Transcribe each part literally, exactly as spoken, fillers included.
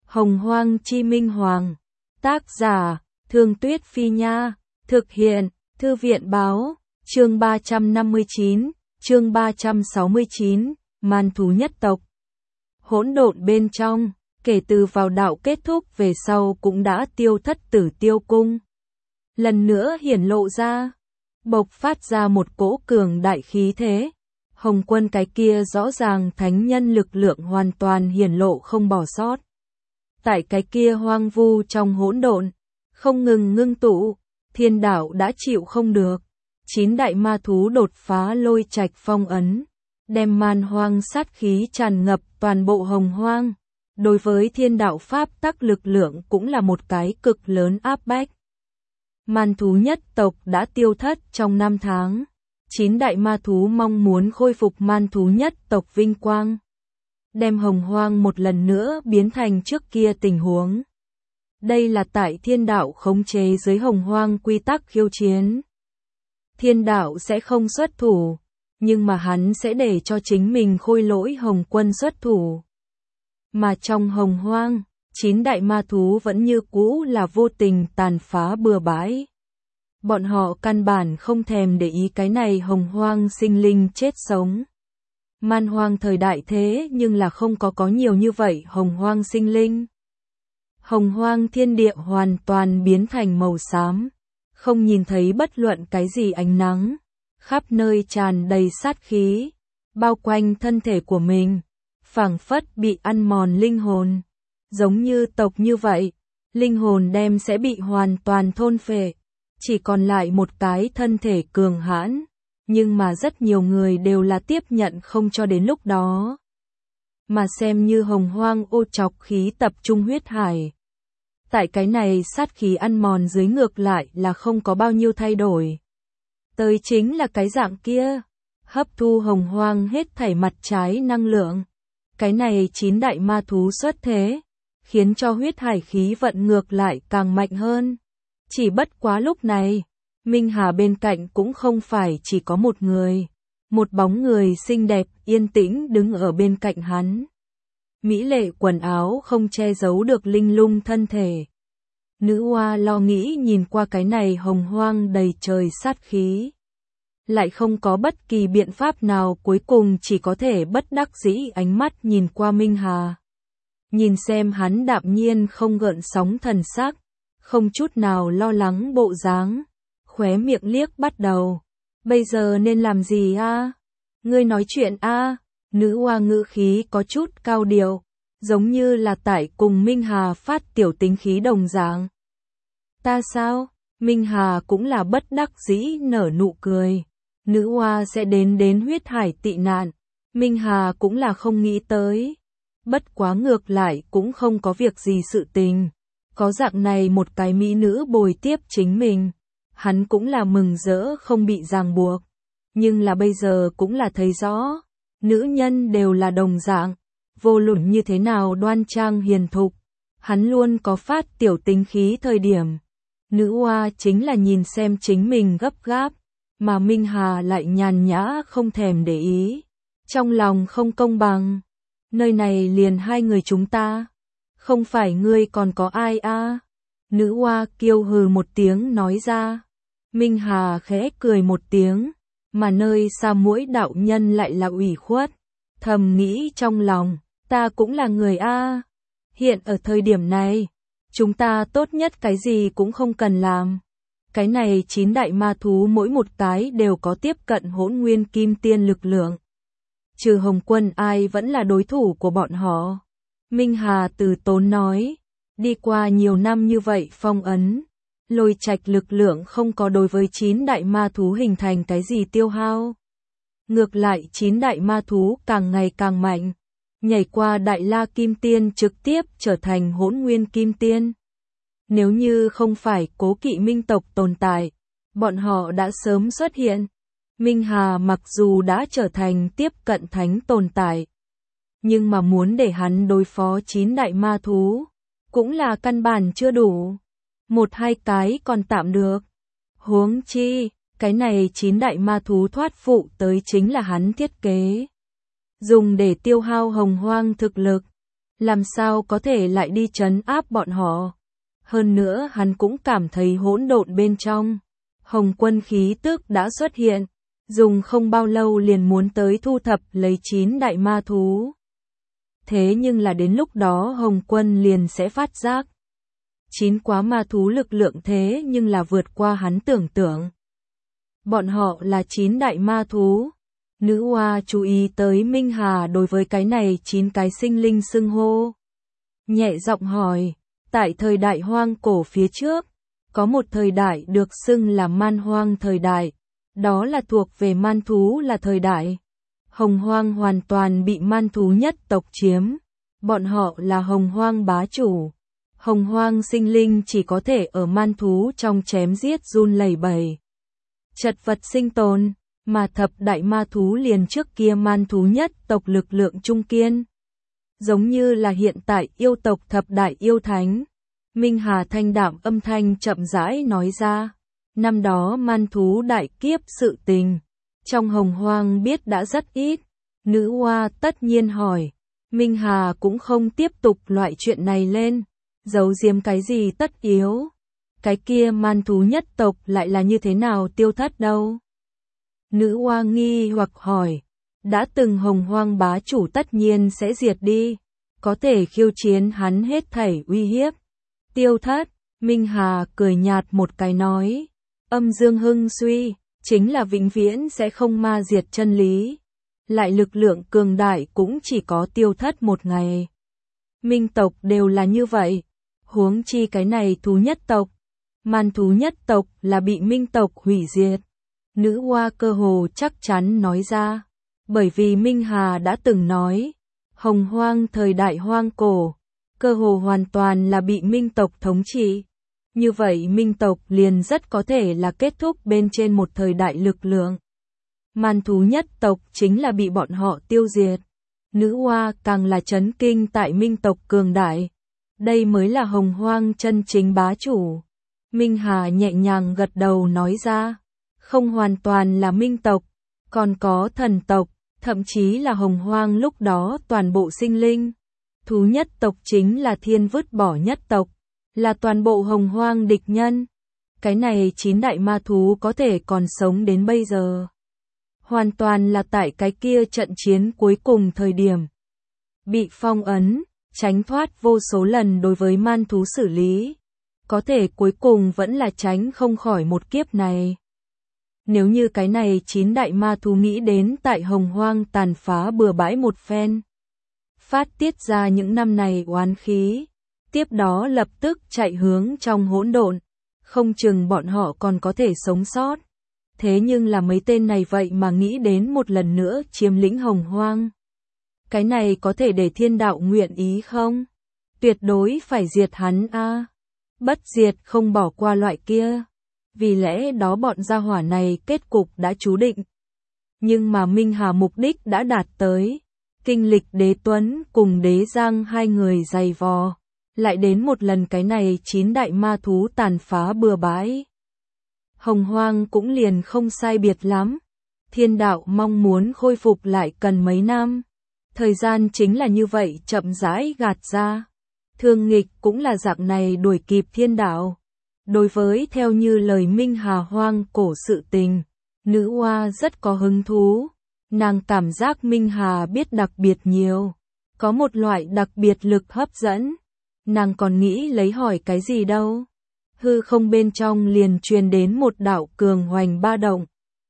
Hồng Hoang Chi Minh Hoàng. Tác giả, Thương Tuyết Phi Nha. Thực hiện, Thư viện Báo. Chương ba trăm năm mươi chín, chương ba trăm sáu mươi chín, Man thú nhất tộc. Hỗn độn bên trong, kể từ vào đạo kết thúc về sau cũng đã tiêu thất Tử Tiêu Cung. Lần nữa hiển lộ ra, bộc phát ra một cỗ cường đại khí thế. Hồng Quân cái kia rõ ràng thánh nhân lực lượng hoàn toàn hiển lộ không bỏ sót. Tại cái kia hoang vu trong hỗn độn, không ngừng ngưng tụ, thiên đạo đã chịu không được. Chín đại ma thú đột phá lôi trạch phong ấn, đem man hoang sát khí tràn ngập toàn bộ hồng hoang. Đối với thiên đạo pháp tắc lực lượng cũng là một cái cực lớn áp bách. Man thú nhất tộc đã tiêu thất trong năm tháng. Chín đại ma thú mong muốn khôi phục man thú nhất tộc vinh quang, đem hồng hoang một lần nữa biến thành trước kia tình huống. Đây là tại thiên đạo khống chế dưới hồng hoang quy tắc khiêu chiến. Thiên đạo sẽ không xuất thủ, nhưng mà hắn sẽ để cho chính mình khôi lỗi Hồng Quân xuất thủ. Mà trong hồng hoang, chín đại ma thú vẫn như cũ là vô tình tàn phá bừa bãi. Bọn họ căn bản không thèm để ý cái này hồng hoang sinh linh chết sống. Man hoang thời đại thế nhưng là không có có nhiều như vậy hồng hoang sinh linh. Hồng hoang thiên địa hoàn toàn biến thành màu xám, không nhìn thấy bất luận cái gì ánh nắng, khắp nơi tràn đầy sát khí, bao quanh thân thể của mình, phảng phất bị ăn mòn linh hồn. Giống như tộc như vậy, linh hồn đem sẽ bị hoàn toàn thôn phệ, chỉ còn lại một cái thân thể cường hãn, nhưng mà rất nhiều người đều là tiếp nhận không cho đến lúc đó. Mà xem như hồng hoang ô trọc khí tập trung huyết hải. Tại cái này sát khí ăn mòn dưới ngược lại là không có bao nhiêu thay đổi. Tới chính là cái dạng kia, hấp thu hồng hoang hết thảy mặt trái năng lượng. Cái này chín đại ma thú xuất thế, khiến cho huyết hải khí vận ngược lại càng mạnh hơn. Chỉ bất quá lúc này, Minh Hà bên cạnh cũng không phải chỉ có một người. Một bóng người xinh đẹp, yên tĩnh đứng ở bên cạnh hắn. Mỹ lệ quần áo không che giấu được linh lung thân thể. Nữ oa lo nghĩ nhìn qua cái này hồng hoang đầy trời sát khí. Lại không có bất kỳ biện pháp nào, cuối cùng chỉ có thể bất đắc dĩ ánh mắt nhìn qua Minh Hà. Nhìn xem hắn đạm nhiên không gợn sóng thần sắc, không chút nào lo lắng bộ dáng, khóe miệng liếc bắt đầu. Bây giờ nên làm gì a? Ngươi nói chuyện a? Nữ oa ngữ khí có chút cao điệu, giống như là tại cùng Minh Hà phát tiểu tính khí đồng dạng. Ta sao? Minh Hà cũng là bất đắc dĩ nở nụ cười. Nữ oa sẽ đến đến huyết hải tị nạn, Minh Hà cũng là không nghĩ tới. Bất quá ngược lại cũng không có việc gì sự tình. Có dạng này một cái mỹ nữ bồi tiếp chính mình, hắn cũng là mừng rỡ không bị ràng buộc. Nhưng là bây giờ cũng là thấy rõ, nữ nhân đều là đồng dạng, vô luận như thế nào đoan trang hiền thục, hắn luôn có phát tiểu tính khí thời điểm. Nữ oa chính là nhìn xem chính mình gấp gáp, mà Minh Hà lại nhàn nhã không thèm để ý. Trong lòng không công bằng, nơi này liền hai người chúng ta, không phải ngươi còn có ai a? À? Nữ oa kiêu hừ một tiếng nói ra. Minh Hà khẽ cười một tiếng, mà nơi xa mỗi đạo nhân lại là ủy khuất, thầm nghĩ trong lòng, ta cũng là người a. À. Hiện ở thời điểm này, chúng ta tốt nhất cái gì cũng không cần làm. Cái này chín đại ma thú mỗi một cái đều có tiếp cận hỗn nguyên kim tiên lực lượng. Trừ Hồng Quân ai vẫn là đối thủ của bọn họ. Minh Hà từ tốn nói, đi qua nhiều năm như vậy phong ấn, lôi trạch lực lượng không có đối với chín đại ma thú hình thành cái gì tiêu hao. Ngược lại chín đại ma thú càng ngày càng mạnh, nhảy qua đại la kim tiên trực tiếp trở thành hỗn nguyên kim tiên. Nếu như không phải Cố Kỵ Minh tộc tồn tại, bọn họ đã sớm xuất hiện. Minh Hà mặc dù đã trở thành tiếp cận thánh tồn tại, nhưng mà muốn để hắn đối phó chín đại ma thú, cũng là căn bản chưa đủ. Một hai cái còn tạm được. Huống chi, cái này chín đại ma thú thoát phụ tới chính là hắn thiết kế. Dùng để tiêu hao hồng hoang thực lực. làm sao có thể lại đi trấn áp bọn họ. Hơn nữa hắn cũng cảm thấy hỗn độn bên trong. Hồng Quân khí tức đã xuất hiện, dùng không bao lâu liền muốn tới thu thập lấy chín đại ma thú. Thế nhưng là đến lúc đó Hồng Quân liền sẽ phát giác. Chín quá ma thú lực lượng thế nhưng là vượt qua hắn tưởng tượng. Bọn họ là chín đại ma thú. Nữ oa chú ý tới Minh Hà đối với cái này chín cái sinh linh xưng hô. Nhẹ giọng hỏi, tại thời đại hoang cổ phía trước, có một thời đại được xưng là man hoang thời đại, đó là thuộc về man thú là thời đại. Hồng hoang hoàn toàn bị man thú nhất tộc chiếm, bọn họ là hồng hoang bá chủ. Hồng hoang sinh linh chỉ có thể ở man thú trong chém giết run lẩy bẩy. Chật vật sinh tồn, mà thập đại ma thú liền trước kia man thú nhất tộc lực lượng trung kiên. Giống như là hiện tại yêu tộc thập đại yêu thánh. Minh Hà thanh đạm âm thanh chậm rãi nói ra. Năm đó man thú đại kiếp sự tình. Trong hồng hoang biết đã rất ít. Nữ oa tất nhiên hỏi. Minh Hà cũng không tiếp tục loại chuyện này lên. Giấu giếm cái gì tất yếu. Cái kia man thú nhất tộc lại là như thế nào tiêu thất đâu. Nữ oa nghi hoặc hỏi. Đã từng hồng hoang bá chủ tất nhiên sẽ diệt đi. Có thể khiêu chiến hắn hết thảy uy hiếp. Tiêu thất, Minh Hà cười nhạt một cái nói. Âm dương hưng suy, chính là vĩnh viễn sẽ không ma diệt chân lý. Lại lực lượng cường đại cũng chỉ có tiêu thất một ngày. Minh tộc đều là như vậy. Huống chi cái này thú nhất tộc. Man thú nhất tộc là bị minh tộc hủy diệt. Nữ oa cơ hồ chắc chắn nói ra. Bởi vì Minh Hà đã từng nói. Hồng hoang thời đại hoang cổ. Cơ hồ hoàn toàn là bị minh tộc thống trị. Như vậy minh tộc liền rất có thể là kết thúc bên trên một thời đại lực lượng. Man thú nhất tộc chính là bị bọn họ tiêu diệt. Nữ oa càng là chấn kinh tại minh tộc cường đại. Đây mới là hồng hoang chân chính bá chủ. Minh Hà nhẹ nhàng gật đầu nói ra. Không hoàn toàn là minh tộc, còn có thần tộc, thậm chí là hồng hoang lúc đó toàn bộ sinh linh. Thú nhất tộc chính là thiên vứt bỏ nhất tộc, là toàn bộ hồng hoang địch nhân. Cái này chín đại ma thú có thể còn sống đến bây giờ. Hoàn toàn là tại cái kia trận chiến cuối cùng thời điểm. Bị phong ấn, tránh thoát vô số lần đối với man thú xử lý. Có thể cuối cùng vẫn là tránh không khỏi một kiếp này. Nếu như cái này chín đại ma thú nghĩ đến tại hồng hoang tàn phá bừa bãi một phen. Phát tiết ra những năm này oán khí. Tiếp đó lập tức chạy hướng trong hỗn độn. Không chừng bọn họ còn có thể sống sót. Thế nhưng là mấy tên này vậy mà nghĩ đến một lần nữa chiếm lĩnh hồng hoang. Cái này có thể để thiên đạo nguyện ý không? Tuyệt đối phải diệt hắn a. Bất diệt không bỏ qua loại kia. Vì lẽ đó bọn gia hỏa này kết cục đã chú định. Nhưng mà Minh Hà mục đích đã đạt tới. Kinh lịch đế tuấn cùng đế giang hai người dày vò. Lại đến một lần cái này chín đại ma thú tàn phá bừa bãi. Hồng hoang cũng liền không sai biệt lắm. Thiên đạo mong muốn khôi phục lại cần mấy năm. Thời gian chính là như vậy chậm rãi gạt ra. Thương nghịch cũng là dạng này đuổi kịp thiên đạo. Đối với theo như lời Minh Hà hoang cổ sự tình, nữ oa rất có hứng thú. Nàng cảm giác Minh Hà biết đặc biệt nhiều. Có một loại đặc biệt lực hấp dẫn. Nàng còn nghĩ lấy hỏi cái gì đâu. Hư không bên trong liền truyền đến một đạo cường hoành ba động.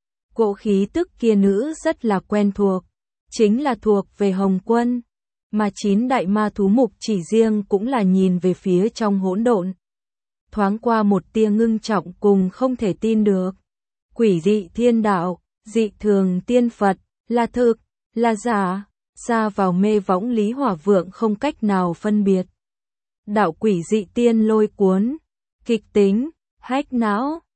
Cỗ khí tức kia nữ rất là quen thuộc. Chính là thuộc về Hồng Quân. Mà chín đại ma thú mục chỉ riêng cũng là nhìn về phía trong hỗn độn. Thoáng qua một tia ngưng trọng cùng không thể tin được. Quỷ dị thiên đạo, dị thường tiên Phật, là thực, là giả, xa vào mê võng Lý Hỏa Vượng không cách nào phân biệt. Đạo quỷ dị tiên lôi cuốn, kịch tính, hách não,